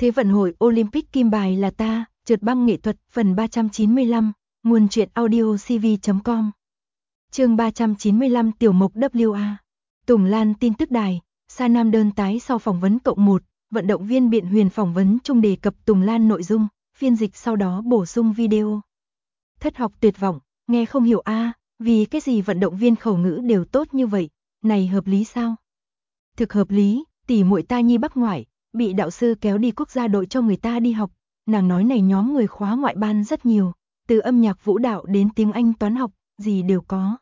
Thế vận hội Olympic kim bài là ta, trượt băng nghệ thuật phần 395, nguồn truyện audio cv.com. Chương 395 Tiểu mục WA. Tùng Lan tin tức đài, Sa Nam đơn tái sau phỏng vấn cộng 1, vận động viên Biện Huyền phỏng vấn chung đề cập Tùng Lan nội dung, phiên dịch sau đó bổ sung video. Thất học tuyệt vọng, nghe không hiểu vì cái gì vận động viên khẩu ngữ đều tốt như vậy, này hợp lý sao? Thực hợp lý, tỷ muội ta nhi Bắc ngoại, bị đạo sư kéo đi quốc gia đội cho người ta đi học, nàng nói này nhóm người khóa ngoại ban rất nhiều, từ âm nhạc vũ đạo đến tiếng Anh toán học, gì đều có.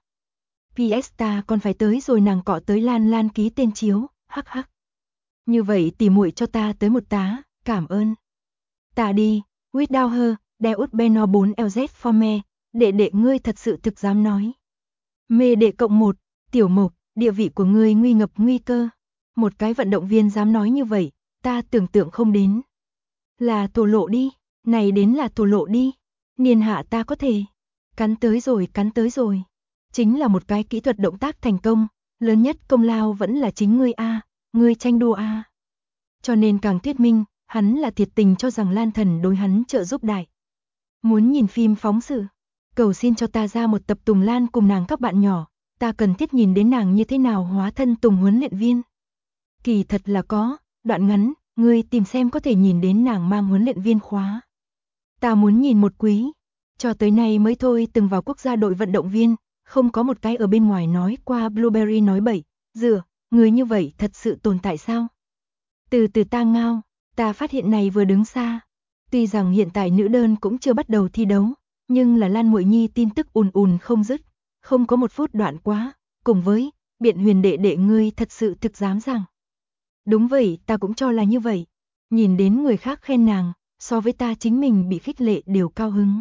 PS ta còn phải tới rồi nàng cọ tới Lan Lan ký tên chiếu, hắc hắc. Như vậy tỷ muội cho ta tới một tá, cảm ơn. Ta đi, without her, there would be no 4LZ for me, đệ ngươi thật sự thực dám nói. Mê đệ cộng 1, tiểu mục, địa vị của ngươi nguy ngập nguy cơ. Một cái vận động viên dám nói như vậy, ta tưởng tượng không đến. Là thổ lộ đi, này đến là thổ lộ đi. Niên hạ ta có thể. Cắn tới rồi. Chính là một cái kỹ thuật động tác thành công, lớn nhất công lao vẫn là chính ngươi ngươi tranh đua Cho nên càng thuyết minh, hắn là thiệt tình cho rằng Lan Thần đối hắn trợ giúp đại. Muốn nhìn phim phóng sự, cầu xin cho ta ra một tập Tùng Lan cùng nàng các bạn nhỏ, ta cần thiết nhìn đến nàng như thế nào hóa thân Tùng huấn luyện viên. Kỳ thật là có, đoạn ngắn, ngươi tìm xem có thể nhìn đến nàng mang huấn luyện viên khóa. Ta muốn nhìn một quý, cho tới nay mới thôi từng vào quốc gia đội vận động viên, không có một cái ở bên ngoài nói qua Blueberry nói bậy, người như vậy thật sự tồn tại sao? Từ từ ta ngao, ta phát hiện này vừa đứng xa. Tuy rằng hiện tại nữ đơn cũng chưa bắt đầu thi đấu, nhưng là Lan Muội Nhi tin tức ùn không dứt, không có một phút đoạn quá, cùng với Biện Huyền đệ ngươi thật sự thực dám rằng. Đúng vậy, ta cũng cho là như vậy. Nhìn đến người khác khen nàng, so với ta chính mình bị khích lệ đều cao hứng.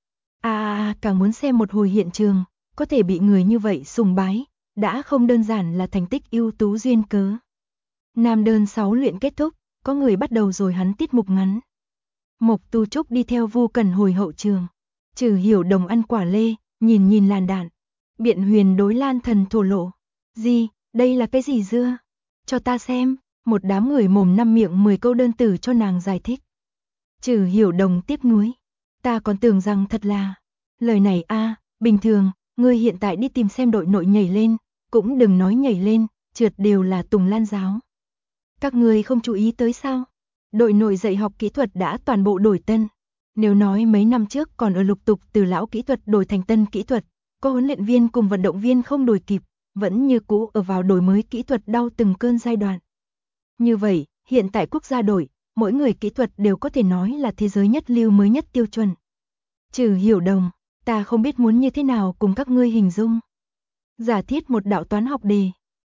Càng muốn xem một hồi hiện trường, có thể bị người như vậy sùng bái, đã không đơn giản là thành tích ưu tú duyên cớ. Nam đơn 6 luyện kết thúc, có người bắt đầu rồi hắn tiết mục ngắn. Mộc Tu Trúc đi theo Vu Cần hồi hậu trường. Trừ Hiểu Đồng ăn quả lê, nhìn làn đạn. Biện Huyền đối Lan Thần thổ lộ. Gì, đây là cái gì dưa? Cho ta xem. Một đám người mồm năm miệng 10 câu đơn từ cho nàng giải thích. Trừ Hiểu Đồng tiếc nuối. Ta còn tưởng rằng thật là. Lời này bình thường, ngươi hiện tại đi tìm xem đội nội nhảy lên, cũng đừng nói nhảy lên, trượt đều là Tùng Lan giáo. Các ngươi không chú ý tới sao? Đội nội dạy học kỹ thuật đã toàn bộ đổi tân. Nếu nói mấy năm trước còn ở lục tục từ lão kỹ thuật đổi thành tân kỹ thuật, có huấn luyện viên cùng vận động viên không đổi kịp, vẫn như cũ ở vào đổi mới kỹ thuật đau từng cơn giai đoạn. Như vậy, hiện tại quốc gia đội, mỗi người kỹ thuật đều có thể nói là thế giới nhất lưu mới nhất tiêu chuẩn. Trừ Hiểu Đồng, ta không biết muốn như thế nào cùng các ngươi hình dung. Giả thiết một đạo toán học đề,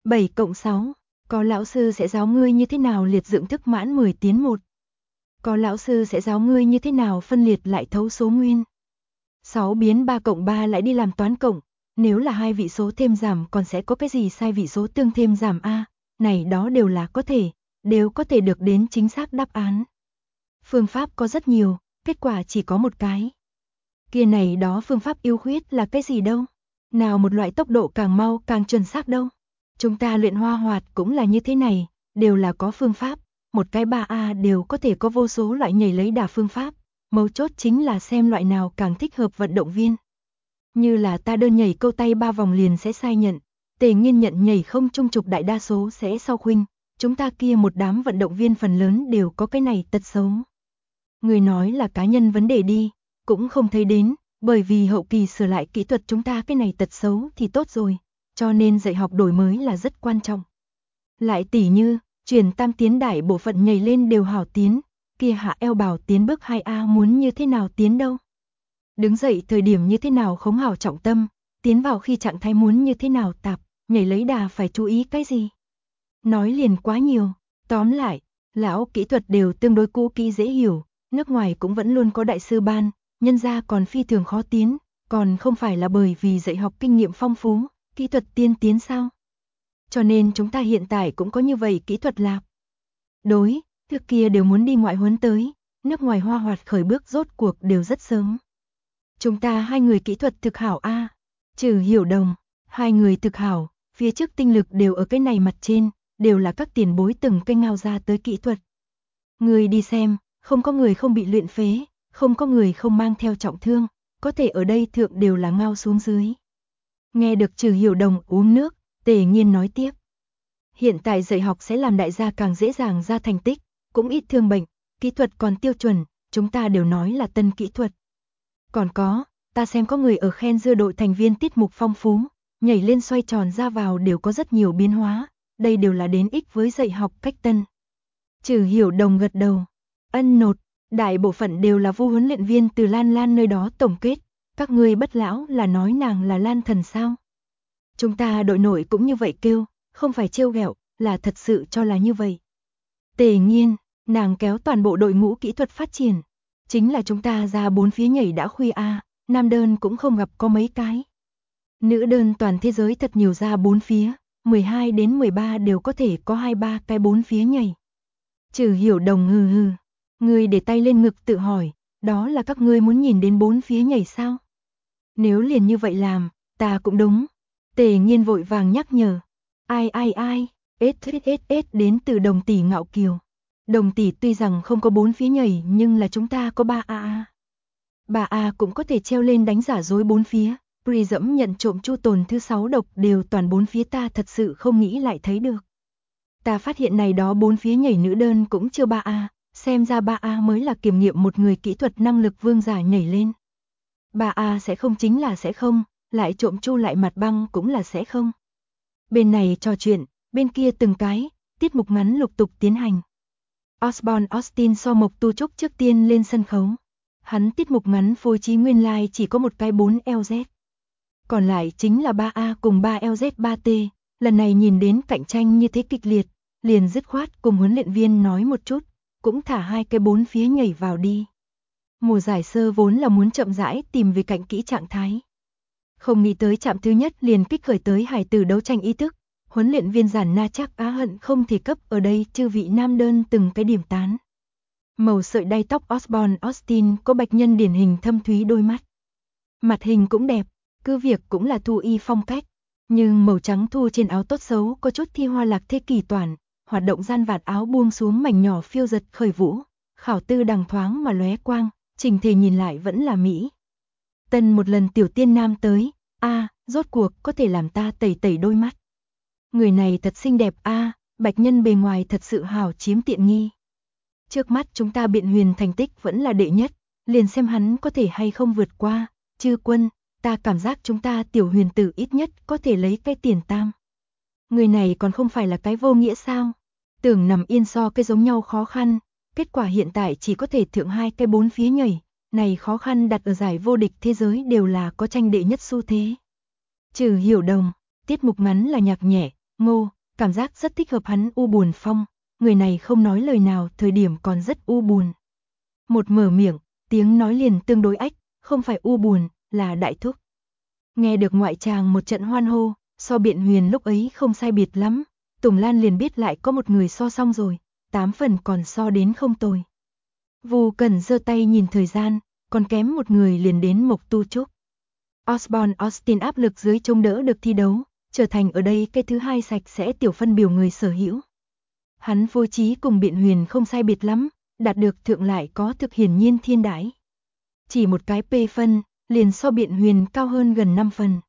7+6, có lão sư sẽ giáo ngươi như thế nào liệt dựng thức mãn 10 tiến 1. Có lão sư sẽ giáo ngươi như thế nào phân liệt lại thấu số nguyên. 6 biến 3+3 lại đi làm toán cộng, nếu là hai vị số thêm giảm còn sẽ có cái gì sai vị số tương thêm giảm này đó đều là đều có thể được đến chính xác đáp án. Phương pháp có rất nhiều, kết quả chỉ có một cái. Kia này đó phương pháp ưu khuyết là cái gì đâu? Nào một loại tốc độ càng mau càng chuẩn xác đâu? Chúng ta luyện hoa hoạt cũng là như thế này, đều là có phương pháp, một cái 3A đều có thể có vô số loại nhảy lấy đà phương pháp, mấu chốt chính là xem loại nào càng thích hợp vận động viên. Như là ta đơn nhảy câu tay 3 vòng liền sẽ sai nhận, Tề Nghiên nhận nhảy không trung trục đại đa số sẽ sau khuynh, chúng ta kia một đám vận động viên phần lớn đều có cái này tật xấu. Người nói là cá nhân vấn đề đi, cũng không thấy đến, bởi vì hậu kỳ sửa lại kỹ thuật chúng ta cái này tật xấu thì tốt rồi, cho nên dạy học đổi mới là rất quan trọng. Lại tỉ như, truyền tam tiến đại bộ phận nhảy lên đều hảo tiến, kia hạ eo bảo tiến bước 2A muốn như thế nào tiến đâu. Đứng dậy thời điểm như thế nào khống hảo trọng tâm, tiến vào khi trạng thái muốn như thế nào tạp, nhảy lấy đà phải chú ý cái gì. Nói liền quá nhiều, tóm lại, lão kỹ thuật đều tương đối cũ kỹ dễ hiểu, nước ngoài cũng vẫn luôn có đại sư ban, nhân ra còn phi thường khó tiến, còn không phải là bởi vì dạy học kinh nghiệm phong phú, kỹ thuật tiên tiến sao. Cho nên chúng ta hiện tại cũng có như vậy kỹ thuật lạp. Đối, trước kia đều muốn đi ngoại huấn tới, nước ngoài hoa hoạt khởi bước rốt cuộc đều rất sớm. Chúng ta hai người kỹ thuật thực hảo Trừ Hiểu Đồng, hai người thực hảo, phía trước tinh lực đều ở cái này mặt trên, đều là các tiền bối từng cây ngao ra tới kỹ thuật. Người đi xem, không có người không bị luyện phế, không có người không mang theo trọng thương, có thể ở đây thượng đều là ngao xuống dưới. Nghe được Trừ Hiểu Đồng uống nước, Tề Nghiên nói tiếp. Hiện tại dạy học sẽ làm đại gia càng dễ dàng ra thành tích, cũng ít thương bệnh, kỹ thuật còn tiêu chuẩn, chúng ta đều nói là tân kỹ thuật. Còn có, ta xem có người ở khen dưa đội thành viên tiết mục phong phú, nhảy lên xoay tròn ra vào đều có rất nhiều biến hóa, đây đều là đến ích với dạy học cách tân. Trừ Hiểu Đồng gật đầu, ân nột, đại bộ phận đều là Vu huấn luyện viên từ Lan Lan nơi đó tổng kết, các ngươi bất lão là nói nàng là Lan thần sao? Chúng ta đội nội cũng như vậy kêu, không phải trêu ghẹo, là thật sự cho là như vậy. Tề Nghiên, nàng kéo toàn bộ đội ngũ kỹ thuật phát triển, chính là chúng ta ra 4 phía nhảy đã khuya a, nam đơn cũng không gặp có mấy cái. Nữ đơn toàn thế giới thật nhiều ra 4 phía, 12 đến 13 đều có thể có 2-3 cái 4 phía nhảy. Trừ Hiểu Đồng hừ hừ, ngươi để tay lên ngực tự hỏi, đó là các ngươi muốn nhìn đến 4 phía nhảy sao? Nếu liền như vậy làm, ta cũng đúng. Tề Nghiên vội vàng nhắc nhở. Ai, ết đến từ Đồng tỷ ngạo kiều. Đồng tỷ tuy rằng không có 4 phía nhảy nhưng là chúng ta có 3A. 3A cũng có thể treo lên đánh giả dối 4 phía. Pri dẫm nhận trộm Chu Tồn thứ 6 độc đều toàn 4 phía, ta thật sự không nghĩ lại thấy được. Ta phát hiện này đó 4 phía nhảy nữ đơn cũng chưa 3A, xem ra 3A mới là kiểm nghiệm một người kỹ thuật năng lực vương giả nhảy lên. 3A sẽ không chính là sẽ không, lại trộm Chu lại mặt băng cũng là sẽ không. Bên này trò chuyện, bên kia từng cái, tiết mục ngắn lục tục tiến hành. Osborne Austin so Mộc Tu Trúc trước tiên lên sân khấu. Hắn tiết mục ngắn phối trí nguyên lai chỉ có một cái 4LZ. Còn lại chính là 3A cùng 3LZ 3T, lần này nhìn đến cạnh tranh như thế kịch liệt, liền dứt khoát cùng huấn luyện viên nói một chút, cũng thả 2 cái 4 phía nhảy vào đi. Mùa giải sơ vốn là muốn chậm rãi tìm về cạnh kỹ trạng thái. Không nghĩ tới chạm thứ nhất liền kích khởi tới hải tử đấu tranh ý thức, huấn luyện viên Giản Na chắc á hận không thể cấp ở đây chư vị nam đơn từng cái điểm tán. Màu sợi đay tóc Osborne Austin có bạch nhân điển hình thâm thúy đôi mắt. Mặt hình cũng đẹp, cứ việc cũng là thu y phong cách, nhưng màu trắng thu trên áo tốt xấu có chút thi hoa lạc thế kỳ toàn, hoạt động gian vạt áo buông xuống mảnh nhỏ phiêu giật khởi vũ, khảo tư đằng thoáng mà lóe quang, trình thể nhìn lại vẫn là mỹ. Tân một lần tiểu tiên nam tới, rốt cuộc có thể làm ta tẩy tẩy đôi mắt. Người này thật xinh đẹp bạch nhân bề ngoài thật sự hảo chiếm tiện nghi. Trước mắt chúng ta Biện Huyền thành tích vẫn là đệ nhất, liền xem hắn có thể hay không vượt qua, Chư Quân, ta cảm giác chúng ta tiểu huyền tử ít nhất có thể lấy cái tiền tam. Người này còn không phải là cái vô nghĩa sao? Tưởng nằm yên so cái giống nhau khó khăn, kết quả hiện tại chỉ có thể thượng 2 cái 4 phía nhảy, này khó khăn đặt ở giải vô địch thế giới đều là có tranh đệ nhất xu thế. Trừ Hiểu Đồng, tiết mục ngắn là nhạc nhẹ, ngô, cảm giác rất thích hợp hắn u buồn phong, người này không nói lời nào thời điểm còn rất u buồn. Một mở miệng, tiếng nói liền tương đối ách, không phải u buồn, là đại thúc. Nghe được ngoại tràng một trận hoan hô, so Biện Huyền lúc ấy không sai biệt lắm, Tùng Lan liền biết lại có một người so xong rồi, 8 phần còn so đến không tồi. Vu Cẩn giơ tay nhìn thời gian, còn kém một người liền đến Mộc Tu Trúc. Osborne Austin áp lực dưới chống đỡ được thi đấu, trở thành ở đây cái thứ 2 sạch sẽ tiểu phân biểu người sở hữu. Hắn phối trí cùng Biện Huyền không sai biệt lắm, đạt được thượng lại có thực hiển nhiên thiên đãi. Chỉ một cái P phân, liền so Biện Huyền cao hơn gần 5 phần.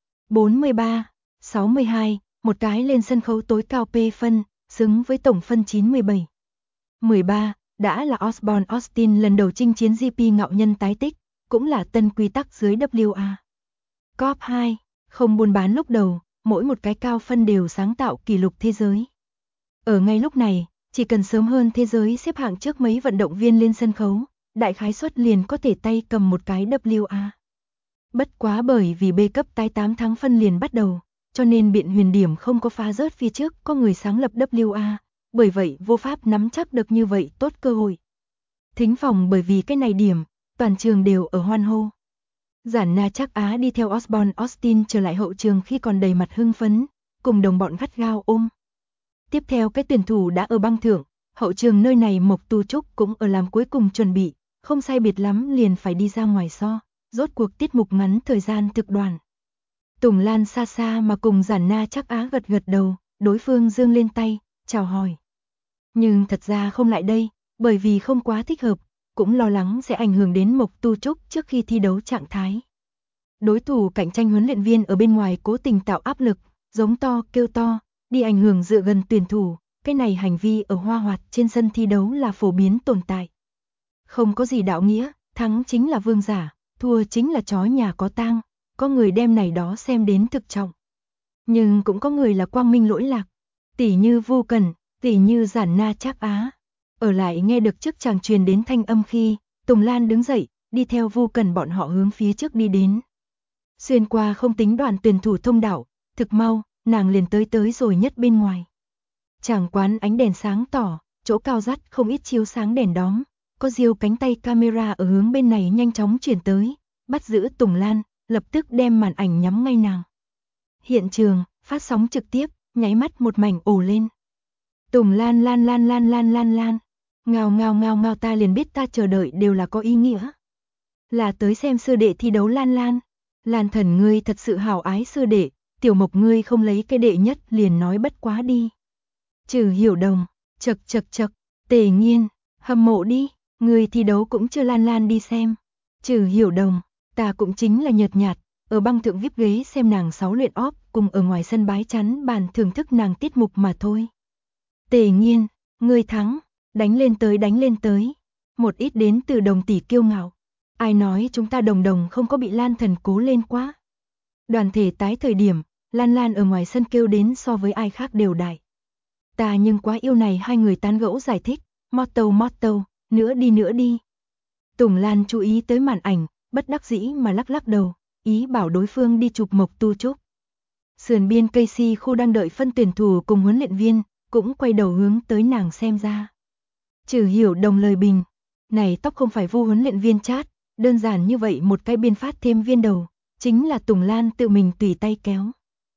43, 62, một cái lên sân khấu tối cao P phân, xứng với tổng phân 97. 13, đã là Osborne Austin lần đầu chinh chiến GP ngạo nhân tái tích, cũng là tân quy tắc dưới WA. Top 2, không buôn bán lúc đầu, mỗi một cái cao phân đều sáng tạo kỷ lục thế giới. Ở ngay lúc này, chỉ cần sớm hơn thế giới xếp hạng trước mấy vận động viên lên sân khấu, đại khái suất liền có thể tay cầm một cái WA. Bất quá bởi vì B cấp tái 8 tháng phân liền bắt đầu, cho nên Biện Huyền điểm không có phá rớt phía trước có người sáng lập WA, bởi vậy vô pháp nắm chắc được như vậy tốt cơ hội. Thính phòng bởi vì cái này điểm, toàn trường đều ở hoan hô. Giản Na chắc Á đi theo Osborne Austin trở lại hậu trường khi còn đầy mặt hưng phấn, cùng đồng bọn gắt gao ôm. Tiếp theo cái tuyển thủ đã ở băng thượng, hậu trường nơi này Mộc Tu Trúc cũng ở làm cuối cùng chuẩn bị, không sai biệt lắm liền phải đi ra ngoài so, rốt cuộc tiết mục ngắn thời gian thực đoàn. Tùng Lan xa xa mà cùng Giản Na chắc Á gật gật đầu, đối phương giương lên tay, chào hỏi. Nhưng thật ra không lại đây, bởi vì không quá thích hợp, cũng lo lắng sẽ ảnh hưởng đến Mộc Tu Trúc trước khi thi đấu trạng thái. Đối thủ cạnh tranh huấn luyện viên ở bên ngoài cố tình tạo áp lực, giống to kêu to, đi ảnh hưởng dựa gần tuyển thủ, cái này hành vi ở Hoa Hoạt trên sân thi đấu là phổ biến tồn tại. Không có gì đạo nghĩa, thắng chính là vương giả, thua chính là chó nhà có tang, có người đem này đó xem đến thực trọng. Nhưng cũng có người là quang minh lỗi lạc, tỉ như Vu Cẩn, tỉ như Giản Na Trác Á. Ở lại nghe được trước chàng truyền đến thanh âm khi, Tùng Lan đứng dậy, đi theo Vu Cẩn bọn họ hướng phía trước đi đến. Xuyên qua không tính đoàn tuyển thủ thông đạo, thực mau, nàng liền tới rồi nhất bên ngoài. Tràng quán ánh đèn sáng tỏ, chỗ cao dắt không ít chiếu sáng đèn đóm, có diêu cánh tay camera ở hướng bên này nhanh chóng chuyển tới, bắt giữ Tùng Lan, lập tức đem màn ảnh nhắm ngay nàng. Hiện trường, phát sóng trực tiếp, nháy mắt một mảnh ồ lên. Tùng Lan lan, ngao ta liền biết ta chờ đợi đều là có ý nghĩa. Là tới xem sư đệ thi đấu Lan. Lan thần ngươi thật sự hảo ái sư đệ, Tiểu Mộc ngươi không lấy cái đệ nhất liền nói bất quá đi. Trừ Hiểu Đồng, chật, Tề Nghiên, hâm mộ đi, ngươi thi đấu cũng chưa Lan đi xem. Trừ Hiểu Đồng, ta cũng chính là nhợt nhạt, ở băng thượng VIP ghế xem nàng 6 luyện óp cùng ở ngoài sân bái chắn bàn thưởng thức nàng tiết mục mà thôi. Tề Nghiên, ngươi thắng, đánh lên tới. Một ít đến từ Đồng tỷ kiêu ngạo. Ai nói chúng ta Đồng không có bị Lan thần cố lên quá. Đoàn thể tái thời điểm, Lan ở ngoài sân kêu đến so với ai khác đều đại. Ta nhưng quá yêu này hai người tán gẫu giải thích, motto, nữa đi. Tùng Lan chú ý tới màn ảnh, bất đắc dĩ mà lắc đầu, ý bảo đối phương đi chụp Mộc Tu Trúc. Sườn biên Casey khu đang đợi phân tuyển thủ cùng huấn luyện viên, cũng quay đầu hướng tới nàng xem ra. Trừ Hiểu Đồng lời bình, này tóc không phải Vu huấn luyện viên chát, đơn giản như vậy một cái biên phát thêm viên đầu, chính là Tùng Lan tự mình tùy tay kéo.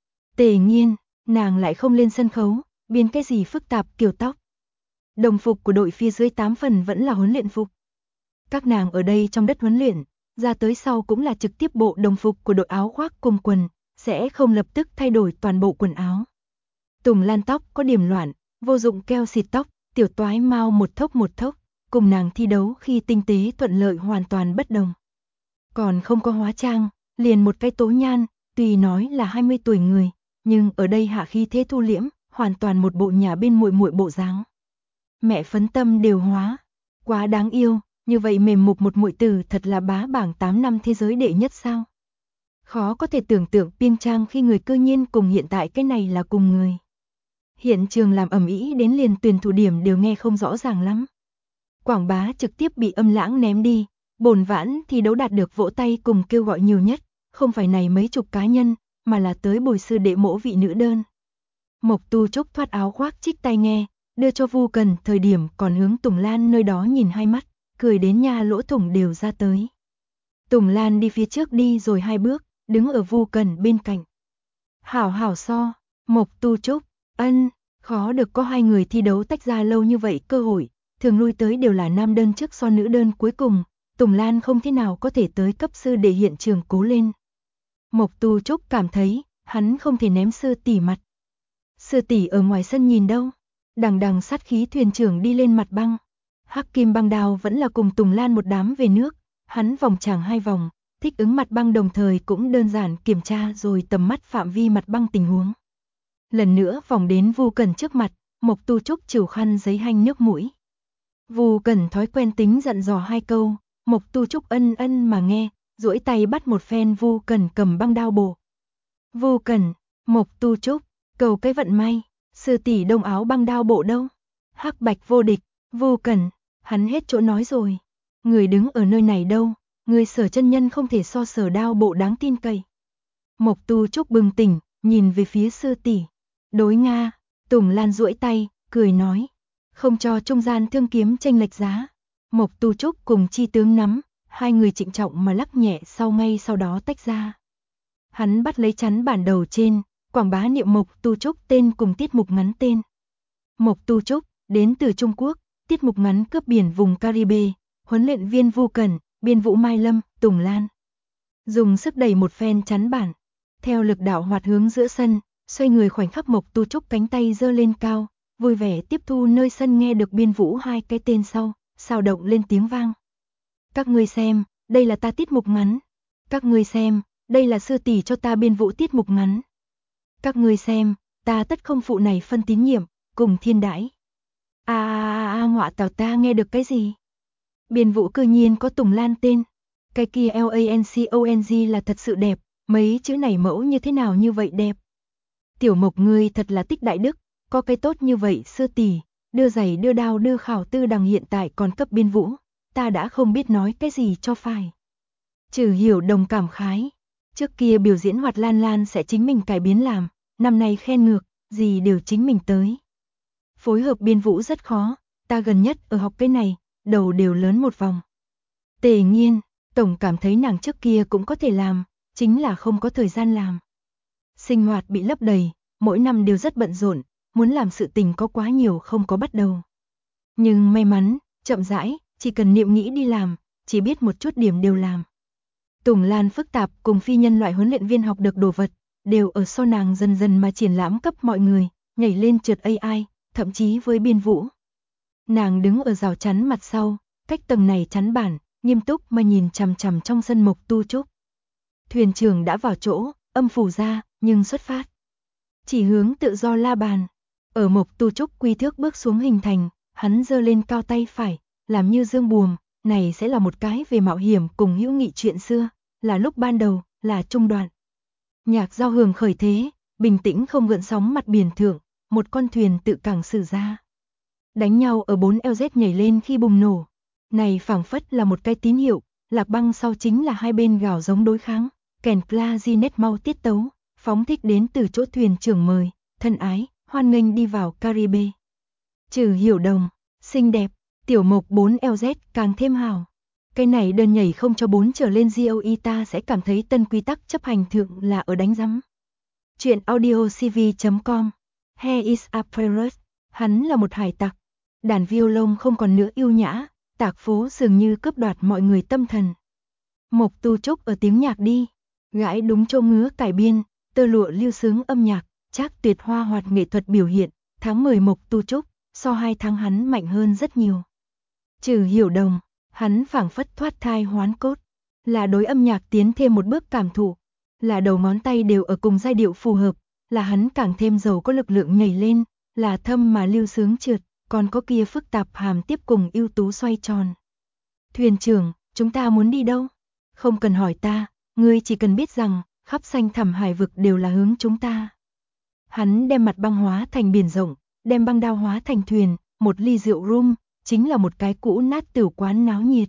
Tề Nghiên, nàng lại không lên sân khấu, biên cái gì phức tạp kiểu tóc. Đồng phục của đội phía dưới 8 phần vẫn là huấn luyện phục. Các nàng ở đây trong đất huấn luyện, ra tới sau cũng là trực tiếp bộ đồng phục của đội áo khoác cùng quần, sẽ không lập tức thay đổi toàn bộ quần áo. Tùng Lan tóc có điểm loạn, vô dụng keo xịt tóc, tiểu toái mau một thốc, cùng nàng thi đấu khi tinh tế thuận lợi hoàn toàn bất đồng. Còn không có hóa trang, liền một cái tố nhan, tuy nói là 20 tuổi người, nhưng ở đây hạ khí thế thu liễm, hoàn toàn một bộ nhà bên muội bộ dáng. Mẹ phấn tâm đều hóa, quá đáng yêu, như vậy mềm mục một muội tử thật là bá bảng 8 năm thế giới đệ nhất sao? Khó có thể tưởng tượng biên trang khi người cơ nhiên cùng hiện tại cái này là cùng người. Hiện trường làm ầm ĩ đến liền tuyển thủ điểm đều nghe không rõ ràng lắm. Quảng bá trực tiếp bị âm lãng ném đi, bổn vãn thi đấu đạt được vỗ tay cùng kêu gọi nhiều nhất, không phải này mấy chục cá nhân, mà là tới bồi sư đệ mỗ vị nữ đơn. Mộc Tu Trúc thoát áo khoác chích tai nghe, đưa cho Vu Cần, thời điểm còn hướng Tùng Lan nơi đó nhìn hai mắt, cười đến nha lỗ thủng đều ra tới. Tùng Lan đi phía trước đi rồi 2 bước, đứng ở Vu Cần bên cạnh. Hảo so, Mộc Tu Trúc, khó được có hai người thi đấu tách ra lâu như vậy cơ hội, thường lui tới đều là nam đơn trước so nữ đơn cuối cùng, Tùng Lan không thế nào có thể tới cấp sư để hiện trường cố lên. Mộc Tu Trúc cảm thấy, hắn không thể ném sư tỷ mặt. Sư tỷ ở ngoài sân nhìn đâu, đằng sát khí thuyền trưởng đi lên mặt băng. Hắc Kim Băng Đao vẫn là cùng Tùng Lan một đám về nước, hắn vòng tràng 2 vòng, thích ứng mặt băng đồng thời cũng đơn giản kiểm tra rồi tầm mắt phạm vi mặt băng tình huống. Lần nữa vòng đến Vu Cẩn trước mặt, Mộc Tu Trúc chịu khăn giấy hanh nước mũi. Vu Cẩn thói quen tính dặn dò 2 câu, Mộc Tu Trúc ân mà nghe, duỗi tay bắt một phen Vu Cẩn cầm băng đao bổ. Vu Cẩn, Mộc Tu Trúc, cầu cái vận may, sư tỷ đông áo băng đao bộ đâu? Hắc bạch vô địch, Vu Cẩn, hắn hết chỗ nói rồi. Người đứng ở nơi này đâu, người Sở chân nhân không thể so Sở đao bộ đáng tin cậy. Mộc Tu Trúc bừng tỉnh, nhìn về phía sư tỷ. Đối Nga, Tùng Lan duỗi tay, cười nói, không cho trung gian thương kiếm tranh lệch giá. Mộc Tu Trúc cùng Chi tướng nắm, hai người trịnh trọng mà lắc nhẹ ngay sau đó tách ra. Hắn bắt lấy chắn bản đầu trên, quảng bá niệm Mộc Tu Trúc tên cùng tiết mục ngắn tên. Mộc Tu Trúc, đến từ Trung Quốc, tiết mục ngắn cướp biển vùng Caribe, huấn luyện viên Vu Cẩn, biên Vũ Mai Lâm, Tùng Lan. Dùng sức đẩy một phen chắn bản, theo lực đạo hoạt hướng giữa sân, xoay người khoảnh khắc Mộc Tu Trúc cánh tay giơ lên cao, vui vẻ tiếp thu nơi sân nghe được Biên Vũ hai cái tên sau, xào động lên tiếng vang. Các ngươi xem, đây là ta tiết mục ngắn. Các ngươi xem, đây là sư tỷ cho ta biên vũ tiết mục ngắn. Các ngươi xem, ta tất không phụ này phân tín nhiệm, cùng thiên đãi. Ngọa tào ta nghe được cái gì? Biên vũ cư nhiên có Tùng Lan tên. Cái kia LANCONG là thật sự đẹp, mấy chữ này mẫu như thế nào như vậy đẹp. Tiểu Mộc ngươi thật là tích đại đức, có cái tốt như vậy sư tỷ, đưa giày đưa đao đưa khảo tư đằng hiện tại còn cấp Biên vũ, ta đã không biết nói cái gì cho phải. Trừ Hiểu Đồng cảm khái, trước kia biểu diễn Hoạt Lan Lan sẽ chính mình cải biến làm, năm nay khen ngược, gì đều chính mình tới. Phối hợp Biên vũ rất khó, ta gần nhất ở học cái này, đầu đều lớn một vòng. Tề Nghiên, tổng cảm thấy nàng trước kia cũng có thể làm, chính là không có thời gian làm. Sinh hoạt bị lấp đầy, mỗi năm đều rất bận rộn, muốn làm sự tình có quá nhiều không có bắt đầu. Nhưng may mắn, chậm rãi, chỉ cần niệm nghĩ đi làm, chỉ biết một chút điểm đều làm. Tùng Lan phức tạp cùng phi nhân loại huấn luyện viên học được đồ vật, đều ở sau nàng dần dần mà triển lãm cấp mọi người, nhảy lên trượt AI, thậm chí với Biên vũ. Nàng đứng ở rào chắn mặt sau, cách tầng này chắn bản, nghiêm túc mà nhìn chằm chằm trong sân Mộc Tu Trúc. Thuyền trưởng đã vào chỗ, âm phủ ra, nhưng xuất phát. Chỉ hướng tự do la bàn. Ở Mộc Tu Trúc quy thước bước xuống hình thành, hắn giơ lên cao tay phải, làm như dương buồm, này sẽ là một cái về mạo hiểm cùng hữu nghị chuyện xưa, là lúc ban đầu, là trung đoạn. Nhạc giao hưởng khởi thế, bình tĩnh không gợn sóng mặt biển thượng, một con thuyền tự cảng xử ra. Đánh nhau ở 4LZ nhảy lên khi bùng nổ. Này phảng phất là một cái tín hiệu, lạc băng sau chính là hai bên gào giống đối kháng, kèn clarinet mau tiết tấu, phóng thích đến từ chỗ thuyền trưởng mời, thân ái, hoan nghênh đi vào Caribe. Trừ Hiểu Đồng, xinh đẹp, Tiểu Mộc 4LZ càng thêm hào. Cái này đơn nhảy không cho 4 trở lên GOE ta sẽ cảm thấy tân quy tắc chấp hành thượng là ở đánh rắm. Chuyện audiocv.com. He is a pirate. Hắn là một hải tặc. Đàn violon không còn nữa yêu nhã, tạc phố dường như cướp đoạt mọi người tâm thần. Mộc Tu Trúc ở tiếng nhạc đi, gãi đúng chỗ ngứa cải biên, tơ lụa lưu sướng âm nhạc, trác tuyệt hoa hoạt nghệ thuật biểu hiện, tháng 10 Mộc Tu Trúc, so 2 tháng hắn mạnh hơn rất nhiều. Trừ Hiểu Đồng, hắn phảng phất thoát thai hoán cốt, là đối âm nhạc tiến thêm một bước cảm thụ, là đầu ngón tay đều ở cùng giai điệu phù hợp, là hắn càng thêm giàu có lực lượng nhảy lên, là thâm mà lưu sướng trượt, còn có kia phức tạp hàm tiếp cùng ưu tú xoay tròn. Thuyền trưởng, chúng ta muốn đi đâu? Không cần hỏi ta, ngươi chỉ cần biết rằng, khắp xanh thẳm hải vực đều là hướng chúng ta. Hắn đem mặt băng hóa thành biển rộng, đem băng đao hóa thành thuyền, một ly rượu rum, chính là một cái cũ nát tửu quán náo nhiệt.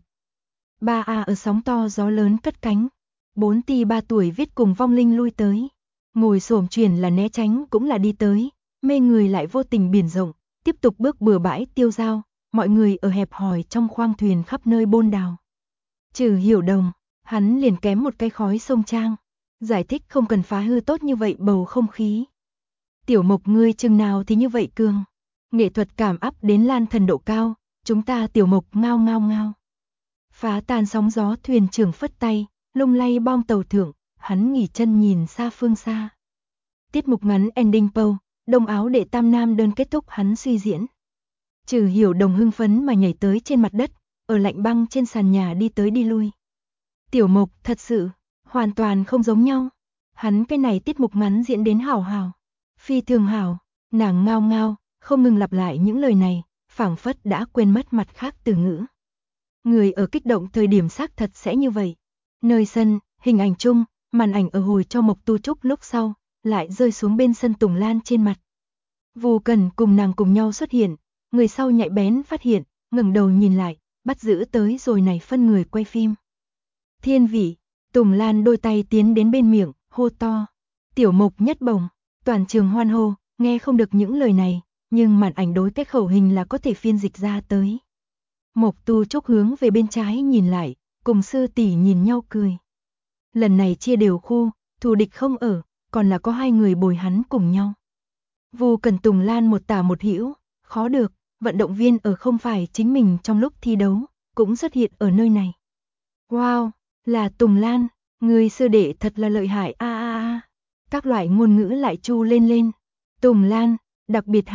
3A ở sóng to gió lớn cất cánh, 4 ti 3 tuổi viết cùng vong linh lui tới. Ngồi xổm chuyển là né tránh cũng là đi tới, mê người lại vô tình biển rộng, tiếp tục bước bừa bãi tiêu dao, mọi người ở hẹp hòi trong khoang thuyền khắp nơi bôn đào. Trừ Hiểu Đồng, hắn liền kém một cái khói sông trang, giải thích không cần phá hư tốt như vậy bầu không khí. Tiểu Mộc ngươi chừng nào thì như vậy cường, nghệ thuật cảm áp đến lan thần độ cao, chúng ta Tiểu Mộc ngao ngao ngao. Phá tan sóng gió thuyền trưởng phất tay, lung lay bom tàu thượng, hắn nghỉ chân nhìn xa phương xa. Tiết mục ngắn ending pose, đông áo đệ tam nam đơn kết thúc hắn suy diễn. Trừ Hiểu Đồng hưng phấn mà nhảy tới trên mặt đất, ở lạnh băng trên sàn nhà đi tới đi lui. Tiểu Mộc thật sự, hoàn toàn không giống nhau. Hắn cái này tiết mục ngắn diễn đến hảo hảo. Phi thường hảo, nàng ngao ngao, không ngừng lặp lại những lời này, phảng phất đã quên mất mặt khác từ ngữ. Người ở kích động thời điểm xác thật sẽ như vậy. Nơi sân, hình ảnh chung, màn ảnh ở hồi cho Mộc Tu Trúc lúc sau, lại rơi xuống bên sân Tùng Lan trên mặt. Vu Cần cùng nàng cùng nhau xuất hiện, người sau nhạy bén phát hiện, ngẩng đầu nhìn lại, bắt giữ tới rồi này phân người quay phim. Thiên vị, Tùng Lan đôi tay tiến đến bên miệng, hô to. Tiểu Mộc nhất bổng, toàn trường hoan hô, nghe không được những lời này, nhưng màn ảnh đối cái khẩu hình là có thể phiên dịch ra tới. Mộc Tu Trúc hướng về bên trái nhìn lại, cùng sư tỷ nhìn nhau cười. Lần này chia đều khu, thù địch không ở, còn là có hai người bồi hắn cùng nhau. Vu Cần Tùng Lan một tả một hữu, khó được, vận động viên ở không phải chính mình trong lúc thi đấu, cũng xuất hiện ở nơi này. Wow, là Tùng Lan, người sư đệ thật là lợi hại a. Các loại ngôn ngữ lại chu lên lên. Tùng Lan, đặc biệt hảo,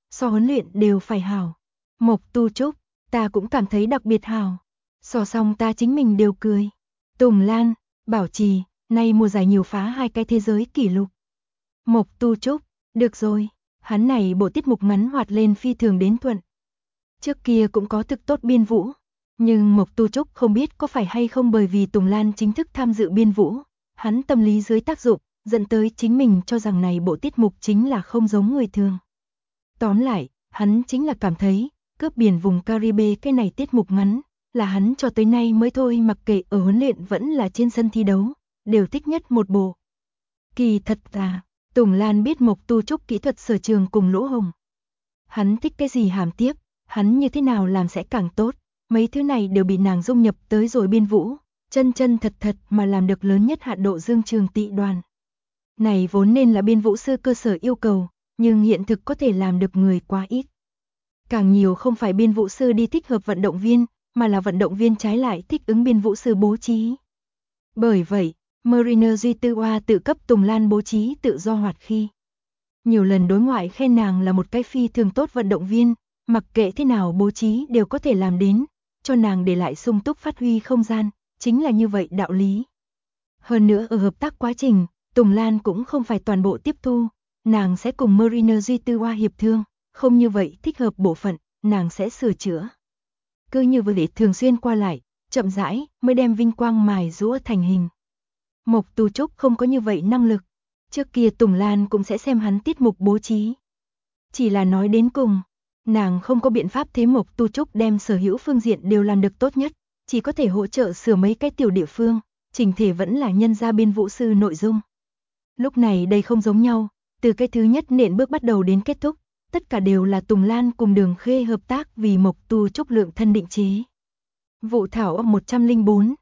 so huấn luyện đều phải hảo. Mộc Tu Trúc, ta cũng cảm thấy đặc biệt hảo. So xong ta chính mình đều cười. Tùng Lan, bảo trì, nay mùa giải nhiều phá 2 cái thế giới kỷ lục. Mộc Tu Trúc, được rồi, hắn này bộ tiết mục ngắn hoạt lên phi thường đến thuận. Trước kia cũng có thực tốt biên vũ, nhưng Mộc Tu Trúc không biết có phải hay không bởi vì Tùng Lan chính thức tham dự biên vũ, hắn tâm lý dưới tác dụng, dẫn tới chính mình cho rằng này bộ tiết mục chính là không giống người thường. Tóm lại, hắn chính là cảm thấy, cướp biển vùng Caribe cái này tiết mục ngắn, là hắn cho tới nay mới thôi mặc kệ ở huấn luyện vẫn là trên sân thi đấu, đều thích nhất một bộ. Kỳ thật là, Tùng Lan biết Mộc Tu Trúc kỹ thuật sở trường cùng Lỗ Hồng. Hắn thích cái gì hàm tiếp, hắn như thế nào làm sẽ càng tốt, mấy thứ này đều bị nàng dung nhập tới rồi biên vũ, chân chân thật thật mà làm được lớn nhất hạn độ dương trường tị đoàn. Này vốn nên là biên vũ sư cơ sở yêu cầu, nhưng hiện thực có thể làm được người quá ít. Càng nhiều không phải biên vũ sư đi thích hợp vận động viên, mà là vận động viên trái lại thích ứng biên vũ sư bố trí. Bởi vậy, Mariner Duy Tư Oa tự cấp Tùng Lan bố trí tự do hoạt khi. Nhiều lần đối ngoại khen nàng là một cái phi thường tốt vận động viên, mặc kệ thế nào bố trí đều có thể làm đến, cho nàng để lại sung túc phát huy không gian, chính là như vậy đạo lý. Hơn nữa ở hợp tác quá trình, Tùng Lan cũng không phải toàn bộ tiếp thu, nàng sẽ cùng Mariner Duy Tư Oa hiệp thương, không như vậy thích hợp bộ phận, nàng sẽ sửa chữa. Cứ như vậy thường xuyên qua lại, chậm rãi mới đem vinh quang mài giũa thành hình. Mộc Tu Trúc không có như vậy năng lực, trước kia Tùng Lan cũng sẽ xem hắn tiết mục bố trí. Chỉ là nói đến cùng, nàng không có biện pháp thế Mộc Tu Trúc đem sở hữu phương diện đều làm được tốt nhất, chỉ có thể hỗ trợ sửa mấy cái tiểu địa phương, chỉnh thể vẫn là nhân ra biên vũ sư nội dung. Lúc này đây không giống nhau, từ cái thứ nhất nện bước bắt đầu đến kết thúc, tất cả đều là Tùng Lan cùng Đường Khê hợp tác vì Mộc Tu Trúc lượng thân định chế. Vụ thảo âm 104,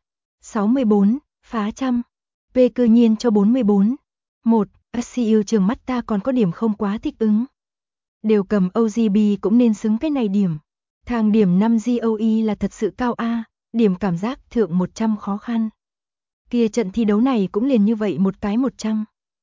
64, phá trăm, P cơ nhiên cho 44. 1. SCU trường mắt ta còn có điểm không quá thích ứng. Đều cầm OGB cũng nên xứng cái này điểm. Thang điểm 5 GOE là thật sự cao A, điểm cảm giác thượng 100 khó khăn. Kia trận thi đấu này cũng liền như vậy một cái 100.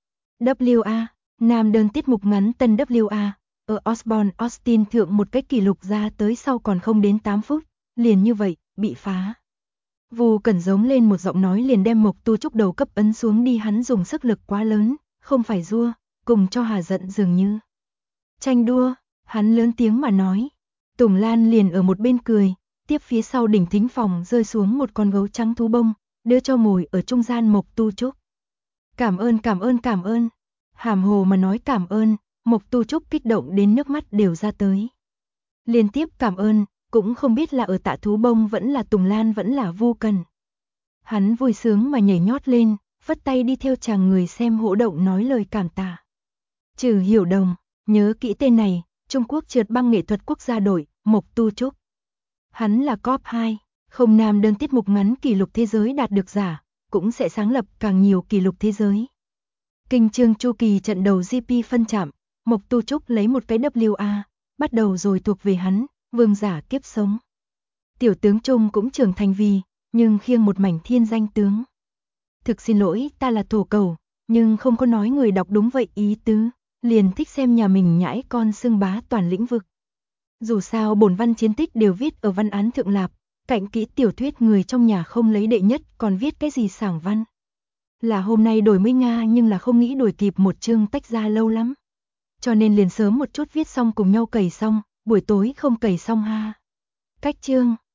WA, nam đơn tiết mục ngắn tân WA, ở Osborne Austin thượng một cái kỷ lục ra tới sau còn không đến 8 phút, liền như vậy, bị phá. Vu Cẩn giống lên một giọng nói liền đem Mộc Tu Trúc đầu cấp ấn xuống đi, hắn dùng sức lực quá lớn, không phải rua, cùng cho hà giận dường như. Tranh đua, hắn lớn tiếng mà nói. Tùng Lan liền ở một bên cười, tiếp phía sau đỉnh thính phòng rơi xuống một con gấu trắng thú bông, đưa cho ngồi ở trung gian Mộc Tu Trúc. Cảm ơn cảm ơn cảm ơn, hàm hồ mà nói cảm ơn, Mộc Tu Trúc kích động đến nước mắt đều ra tới. Liên tiếp cảm ơn, cũng không biết là ở Tạ Thú Bông vẫn là Tùng Lan vẫn là Vu Cần. Hắn vui sướng mà nhảy nhót lên, vất tay đi theo chàng người xem hỗ động nói lời cảm tạ. Trừ Hiểu Đồng, nhớ kỹ tên này, Trung Quốc trượt băng nghệ thuật quốc gia đội, Mộc Tu Trúc. Hắn là top 2, không nam đơn tiết mục ngắn kỷ lục thế giới đạt được giả, cũng sẽ sáng lập càng nhiều kỷ lục thế giới. Kinh chương chu kỳ trận đầu GP phân chạm, Mộc Tu Trúc lấy một cái WA, bắt đầu rồi thuộc về hắn, vương giả kiếp sống. Tiểu tướng Trung cũng trưởng thành vì, nhưng khiêng một mảnh thiên danh tướng. Thực xin lỗi, ta là thổ cầu, nhưng không có nói người đọc đúng vậy ý tứ, liền thích xem nhà mình nhãi con xưng bá toàn lĩnh vực. Dù sao bổn văn chiến tích đều viết ở văn án thượng lạp, cạnh kỹ tiểu thuyết người trong nhà không lấy đệ nhất còn viết cái gì sảng văn. Là hôm nay đổi mới Nga nhưng là không nghĩ đổi kịp một chương tách ra lâu lắm. Cho nên liền sớm một chút viết xong cùng nhau cày xong, buổi tối không cày xong ha. Cách chương